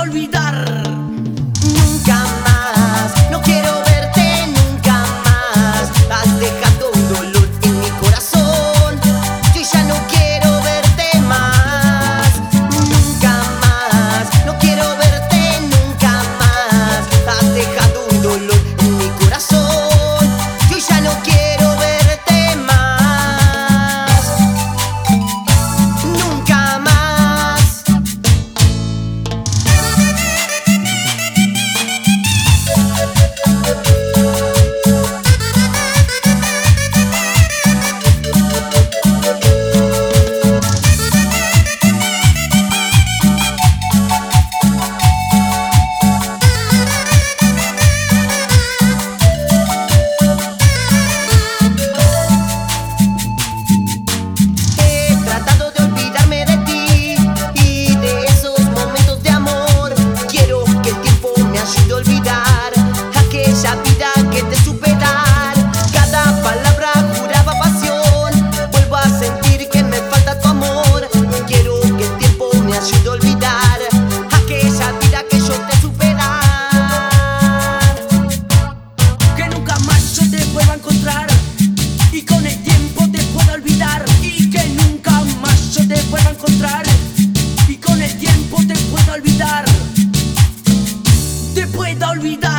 olvidar. Nunca más, no quiero verte nunca más. Has dejado un dolor en mi corazón. Yo ya no quiero verte más. Nunca más, no quiero verte nunca más. Has dejado un dolor en mi corazón. Yo ya no quiero verte más. Nunca más. He tratado de olvidarme de ti y de esos momentos de amor. Quiero que el tiempo me ayude a olvidar aquella vida que te supe dar. Cada palabra juraba pasión. Vuelvo a sentir que me falta tu amor. Quiero que el tiempo me ayude a olvidar aquella vida que yo te supe dar. Que nunca más yo te vuelva a encontrar y con el tiempo te pueda olvidar. Y que nunca más yo te vuelva a encontrar y con el tiempo te pueda olvidar. Te pueda olvidar.